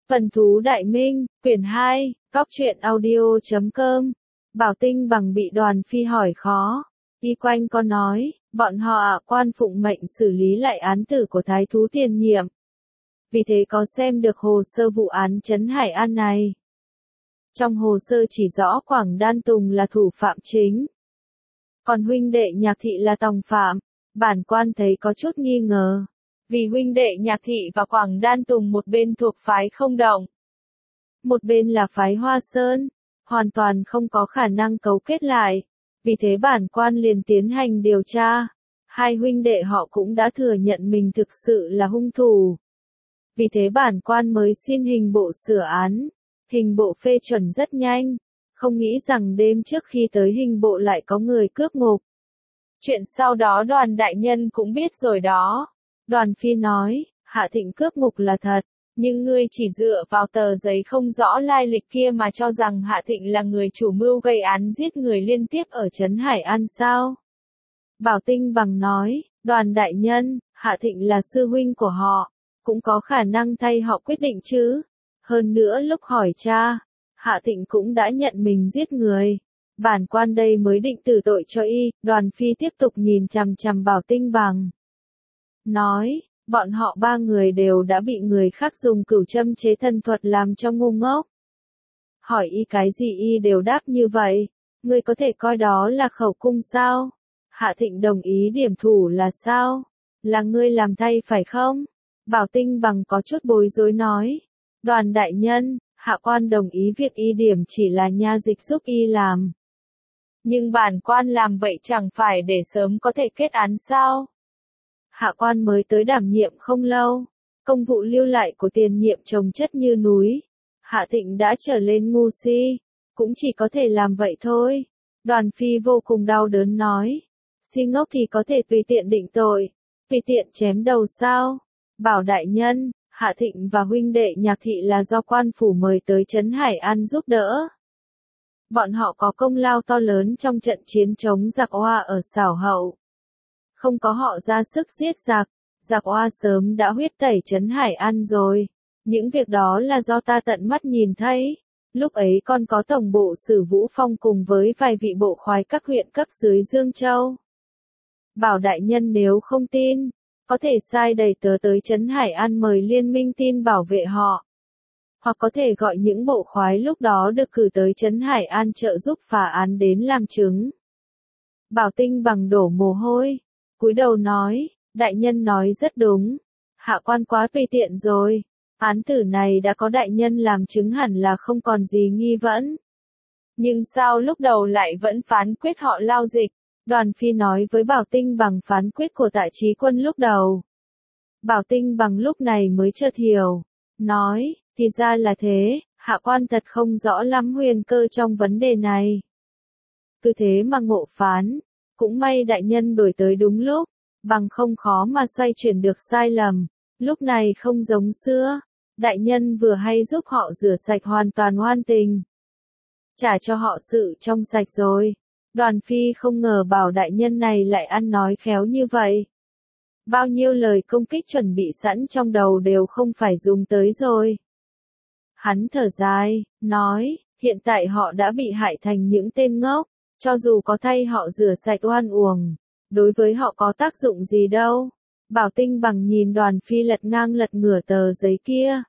Vân Thú Đại Minh, quyển 2, Góc truyện audio.com. Bảo Tinh Bằng bị Đoàn Phi hỏi khó. Y quanh có nói, bọn họ quan phụng mệnh xử lý lại án tử của thái thú tiền nhiệm. Vì thế có xem được hồ sơ vụ án Trấn Hải An này. Trong hồ sơ chỉ rõ Quảng Đan Tùng là thủ phạm chính. Còn huynh đệ Nhạc Thị là tòng phạm. Bản quan thấy có chút nghi ngờ. Vì huynh đệ Nhạc Thị và Quảng Đan Tùng một bên thuộc phái Không Động. Một bên là phái Hoa Sơn. Hoàn toàn không có khả năng cấu kết lại. Vì thế bản quan liền tiến hành điều tra. Hai huynh đệ họ cũng đã thừa nhận mình thực sự là hung thủ. Vì thế bản quan mới xin hình bộ sửa án. Hình bộ phê chuẩn rất nhanh. Không nghĩ rằng đêm trước khi tới hình bộ lại có người cướp ngục. Chuyện sau đó Đoàn đại nhân cũng biết rồi đó. Đoàn Phi nói, Hạ Thịnh cướp ngục là thật. Nhưng ngươi chỉ dựa vào tờ giấy không rõ lai lịch kia mà cho rằng Hạ Thịnh là người chủ mưu gây án giết người liên tiếp ở Trấn Hải An sao? Bảo Tinh Bằng nói, Đoàn đại nhân, Hạ Thịnh là sư huynh của họ, cũng có khả năng thay họ quyết định chứ. Hơn nữa lúc hỏi cha, Hạ Thịnh cũng đã nhận mình giết người. Bản quan đây mới định tử tội cho y. Đoàn Phi tiếp tục nhìn chằm chằm Bảo Tinh Bằng. Nói, bọn họ ba người đều đã bị người khác dùng cửu châm chế thân thuật làm cho ngu ngốc. Hỏi y cái gì y đều đáp như vậy. Ngươi có thể coi đó là khẩu cung sao? Hạ Thịnh đồng ý điểm thủ là sao? Là ngươi làm thay phải không? Bảo Tinh Bằng có chút bối rối nói. Đoàn đại nhân, hạ quan đồng ý việc y điểm chỉ là nha dịch giúp y làm. Nhưng bản quan làm vậy chẳng phải để sớm có thể kết án sao? Hạ quan mới tới đảm nhiệm không lâu. Công vụ lưu lại của tiền nhiệm chồng chất như núi. Hạ Thịnh đã trở lên ngu si. Cũng chỉ có thể làm vậy thôi. Đoàn Phi vô cùng đau đớn nói. Si ngốc thì có thể tùy tiện định tội. Tùy tiện chém đầu sao? Bảo đại nhân, Hạ Thịnh và huynh đệ Nhạc Thị là do quan phủ mời tới Trấn Hải An giúp đỡ. Bọn họ có công lao to lớn trong trận chiến chống giặc Hoa ở Xảo Hậu. Không có họ ra sức giết giặc, giặc Hoa sớm đã huyết tẩy Trấn Hải An rồi. Những việc đó là do ta tận mắt nhìn thấy. Lúc ấy còn có tổng bộ Sử Vũ Phong cùng với vài vị bộ khoái các huyện cấp dưới Dương Châu. Bảo đại nhân nếu không tin, có thể sai đầy tớ tới Trấn Hải An mời liên minh tin bảo vệ họ. Hoặc có thể gọi những bộ khoái lúc đó được cử tới Trấn Hải An trợ giúp phá án đến làm chứng. Bảo Tinh Bằng đổ mồ hôi, cúi đầu nói, đại nhân nói rất đúng. Hạ quan quá tùy tiện rồi. Án tử này đã có đại nhân làm chứng hẳn là không còn gì nghi vấn. Nhưng sao lúc đầu lại vẫn phán quyết họ lao dịch? Đoàn Phi nói với Bảo Tinh Bằng phán quyết của Tạ Chí Quân lúc đầu. Bảo Tinh Bằng lúc này mới chợt hiểu. Nói, thì ra là thế, hạ quan thật không rõ lắm huyền cơ trong vấn đề này. Cứ thế mà ngộ phán. Cũng may đại nhân đổi tới đúng lúc. Bằng không khó mà xoay chuyển được sai lầm. Lúc này không giống xưa. Đại nhân vừa hay giúp họ rửa sạch hoàn toàn oan tình. Trả cho họ sự trong sạch rồi. Đoàn Phi không ngờ Bảo đại nhân này lại ăn nói khéo như vậy. Bao nhiêu lời công kích chuẩn bị sẵn trong đầu đều không phải dùng tới rồi. Hắn thở dài, nói, hiện tại họ đã bị hại thành những tên ngốc. Cho dù có thay họ rửa sạch oan uổng, đối với họ có tác dụng gì đâu. Bảo Tinh Bằng nhìn Đoàn Phi lật ngang lật ngửa tờ giấy kia.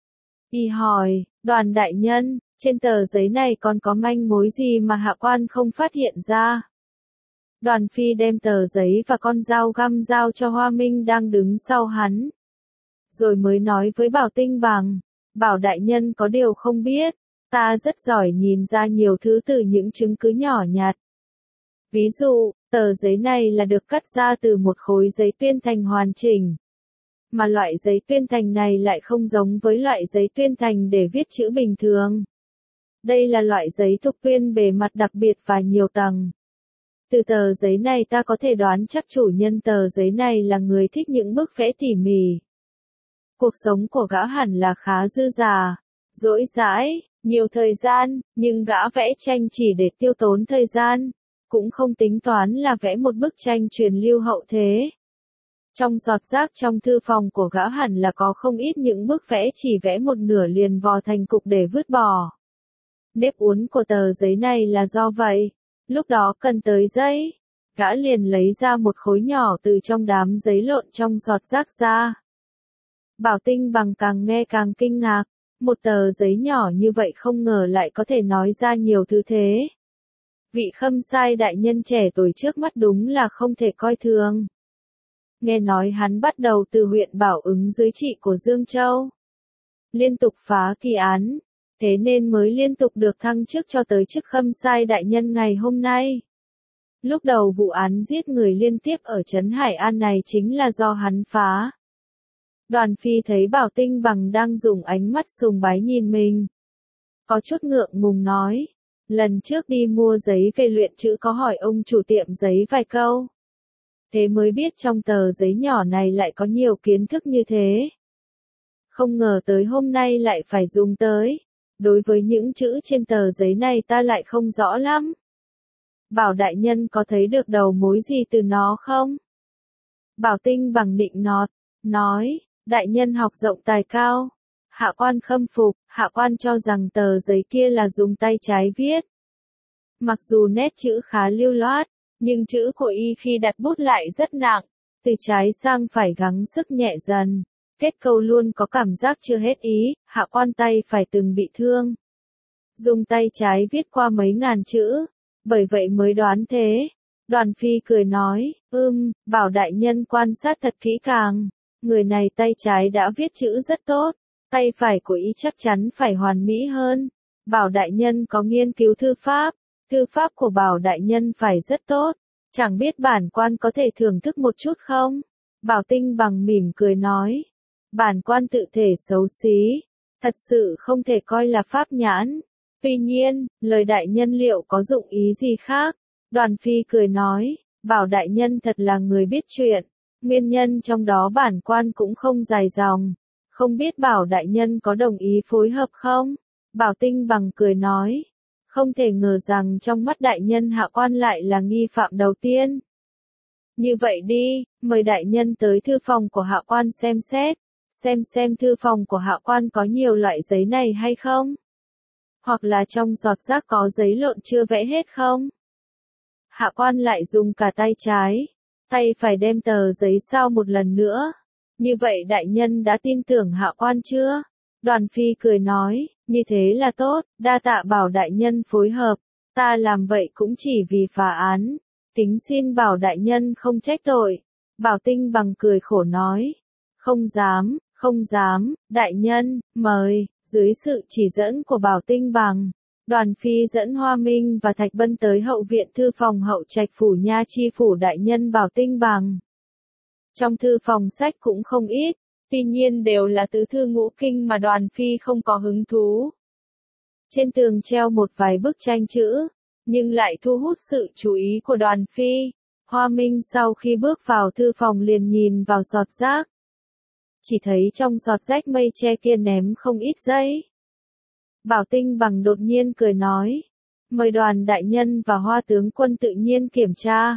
Y hỏi, Đoàn đại nhân, trên tờ giấy này còn có manh mối gì mà hạ quan không phát hiện ra? Đoàn Phi đem tờ giấy và con dao găm giao cho Hoa Minh đang đứng sau hắn. Rồi mới nói với Bảo Tinh Bằng, Bảo đại nhân có điều không biết, ta rất giỏi nhìn ra nhiều thứ từ những chứng cứ nhỏ nhặt. Ví dụ, tờ giấy này là được cắt ra từ một khối giấy tuyên thành hoàn chỉnh. Mà loại giấy tuyên thành này lại không giống với loại giấy tuyên thành để viết chữ bình thường. Đây là loại giấy thục tuyên bề mặt đặc biệt và nhiều tầng. Từ tờ giấy này ta có thể đoán chắc chủ nhân tờ giấy này là người thích những bức vẽ tỉ mỉ. Cuộc sống của gã hẳn là khá dư dả, dỗi dãi, nhiều thời gian, nhưng gã vẽ tranh chỉ để tiêu tốn thời gian, cũng không tính toán là vẽ một bức tranh truyền lưu hậu thế. Trong giọt rác trong thư phòng của gã hẳn là có không ít những bức vẽ chỉ vẽ một nửa liền vò thành cục để vứt bỏ. Nếp uốn của tờ giấy này là do vậy. Lúc đó cần tới giấy. Gã liền lấy ra một khối nhỏ từ trong đám giấy lộn trong giọt rác ra. Bảo Tinh Bằng càng nghe càng kinh ngạc. Một tờ giấy nhỏ như vậy không ngờ lại có thể nói ra nhiều thứ thế. Vị Khâm Sai đại nhân trẻ tuổi trước mắt đúng là không thể coi thường. Nghe nói hắn bắt đầu từ huyện Bảo Ứng dưới trị của Dương Châu. Liên tục phá kỳ án. Thế nên mới liên tục được thăng chức cho tới chức Khâm Sai đại nhân ngày hôm nay. Lúc đầu vụ án giết người liên tiếp ở trấn Hải An này chính là do hắn phá. Đoàn Phi thấy Bảo Tinh Bằng đang dùng ánh mắt sùng bái nhìn mình. Có chút ngượng ngùng nói. Lần trước đi mua giấy về luyện chữ có hỏi ông chủ tiệm giấy vài câu. Thế mới biết trong tờ giấy nhỏ này lại có nhiều kiến thức như thế. Không ngờ tới hôm nay lại phải dùng tới. Đối với những chữ trên tờ giấy này ta lại không rõ lắm. Bảo đại nhân có thấy được đầu mối gì từ nó không? Bảo Tinh Bằng nịnh nọt, nói, đại nhân học rộng tài cao. Hạ quan khâm phục, hạ quan cho rằng tờ giấy kia là dùng tay trái viết. Mặc dù nét chữ khá lưu loát, nhưng chữ của y khi đặt bút lại rất nặng, từ trái sang phải gắng sức nhẹ dần. Kết câu luôn có cảm giác chưa hết ý, hạ quan tay phải từng bị thương. Dùng tay trái viết qua mấy ngàn chữ, bởi vậy mới đoán thế. Đoàn Phi cười nói, Bảo đại nhân quan sát thật kỹ càng. Người này tay trái đã viết chữ rất tốt, tay phải của y chắc chắn phải hoàn mỹ hơn. Bảo đại nhân có nghiên cứu thư pháp của Bảo đại nhân phải rất tốt. Chẳng biết bản quan có thể thưởng thức một chút không? Bảo Tinh Bằng mỉm cười nói. Bản quan tự thể xấu xí, thật sự không thể coi là pháp nhãn. Tuy nhiên, lời đại nhân liệu có dụng ý gì khác? Đoàn Phi cười nói, Bảo đại nhân thật là người biết chuyện. Nguyên nhân trong đó bản quan cũng không dài dòng. Không biết Bảo đại nhân có đồng ý phối hợp không? Bảo Tinh Bằng cười nói. Không thể ngờ rằng trong mắt đại nhân hạ quan lại là nghi phạm đầu tiên. Như vậy đi, mời đại nhân tới thư phòng của hạ quan xem xét. Xem thư phòng của hạ quan có nhiều loại giấy này hay không? Hoặc là trong giọt rác có giấy lộn chưa vẽ hết không? Hạ quan lại dùng cả tay trái, tay phải đem tờ giấy sao một lần nữa. Như vậy đại nhân đã tin tưởng hạ quan chưa? Đoàn Phi cười nói, như thế là tốt, đa tạ Bảo đại nhân phối hợp, ta làm vậy cũng chỉ vì phá án, kính xin Bảo đại nhân không trách tội. Bảo Tinh Bằng cười khổ nói, không dám, đại nhân, mời. Dưới sự chỉ dẫn của Bảo Tinh Bằng, Đoàn Phi dẫn Hoa Minh và Thạch Bân tới hậu viện thư phòng Hậu Trạch phủ nha chi phủ đại nhân Bảo Tinh Bằng. Trong thư phòng sách cũng không ít, tuy nhiên đều là tứ thư ngũ kinh mà Đoàn Phi không có hứng thú. Trên tường treo một vài bức tranh chữ, nhưng lại thu hút sự chú ý của Đoàn Phi. Hoa Minh sau khi bước vào thư phòng liền nhìn vào giọt rác. Chỉ thấy trong giọt rách mây tre kia ném không ít giấy. Bảo Tinh Bằng đột nhiên cười nói, mời Đoàn đại nhân và Hoa tướng quân tự nhiên kiểm tra.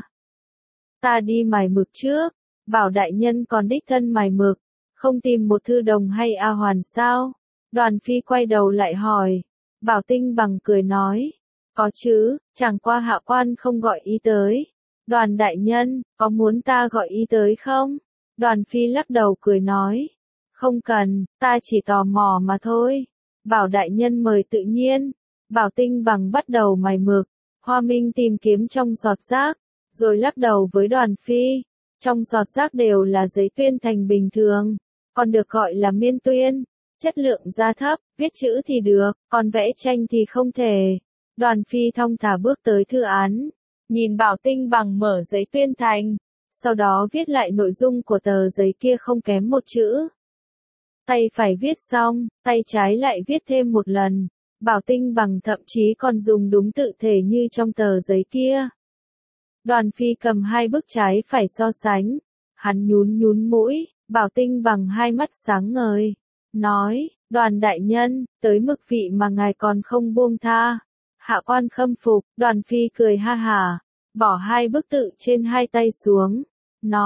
Ta đi mài mực trước. Bảo đại nhân còn đích thân mài mực, không tìm một thư đồng hay A Hoàn sao? Đoàn Phi quay đầu lại hỏi. Bảo Tinh Bằng cười nói, có chứ, chẳng qua hạ quan không gọi ý tới. Đoàn đại nhân, có muốn ta gọi ý tới không? Đoàn Phi lắc đầu cười nói, không cần, ta chỉ tò mò mà thôi. Bảo đại nhân mời tự nhiên. Bảo Tinh Bằng bắt đầu mài mực. Hoa Minh tìm kiếm trong giọt rác, rồi lắc đầu với Đoàn Phi. Trong giọt rác đều là giấy tuyên thành bình thường, còn được gọi là miên tuyên. Chất lượng da thấp, viết chữ thì được, còn vẽ tranh thì không thể. Đoàn Phi thong thả bước tới thư án, nhìn Bảo Tinh Bằng mở giấy tuyên thành, sau đó viết lại nội dung của tờ giấy kia không kém một chữ. Tay phải viết xong, tay trái lại viết thêm một lần. Bảo Tinh Bằng thậm chí còn dùng đúng tự thể như trong tờ giấy kia. Đoàn Phi cầm hai bức trái phải so sánh. Hắn nhún mũi, Bảo Tinh Bằng hai mắt sáng ngời. Nói, Đoàn đại nhân, tới mức vị mà ngài còn không buông tha. Hạ quan khâm phục. Đoàn Phi cười ha hả, bỏ hai bức tự trên hai tay xuống. Nói,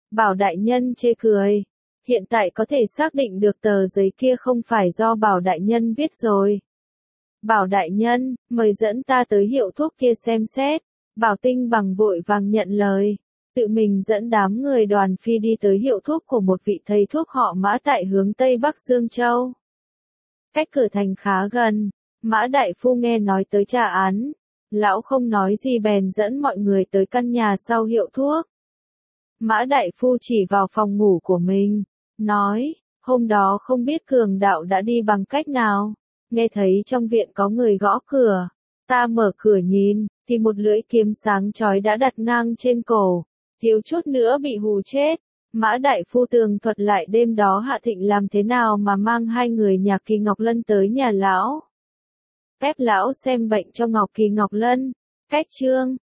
Bảo đại nhân chê cười. Hiện tại có thể xác định được tờ giấy kia không phải do Bảo đại nhân viết rồi. Bảo đại nhân, mời dẫn ta tới hiệu thuốc kia xem xét. Bảo Tinh Bằng vội vàng nhận lời. Tự mình dẫn đám người Đoàn Phi đi tới hiệu thuốc của một vị thầy thuốc họ Mã tại hướng Tây Bắc Dương Châu. Cách cửa thành khá gần, Mã đại phu nghe nói tới tra án. Lão không nói gì bèn dẫn mọi người tới căn nhà sau hiệu thuốc. Mã đại phu chỉ vào phòng ngủ của mình, nói, hôm đó không biết Cường đạo đã đi bằng cách nào. Nghe thấy trong viện có người gõ cửa, ta mở cửa nhìn, thì một lưỡi kiếm sáng chói đã đặt ngang trên cổ, thiếu chút nữa bị hù chết. Mã đại phu tường thuật lại đêm đó Hạ Thịnh làm thế nào mà mang hai người nhà Kỳ Ngọc Lân tới nhà lão. Phép lão xem bệnh cho Kỳ Ngọc Lân. Cách chương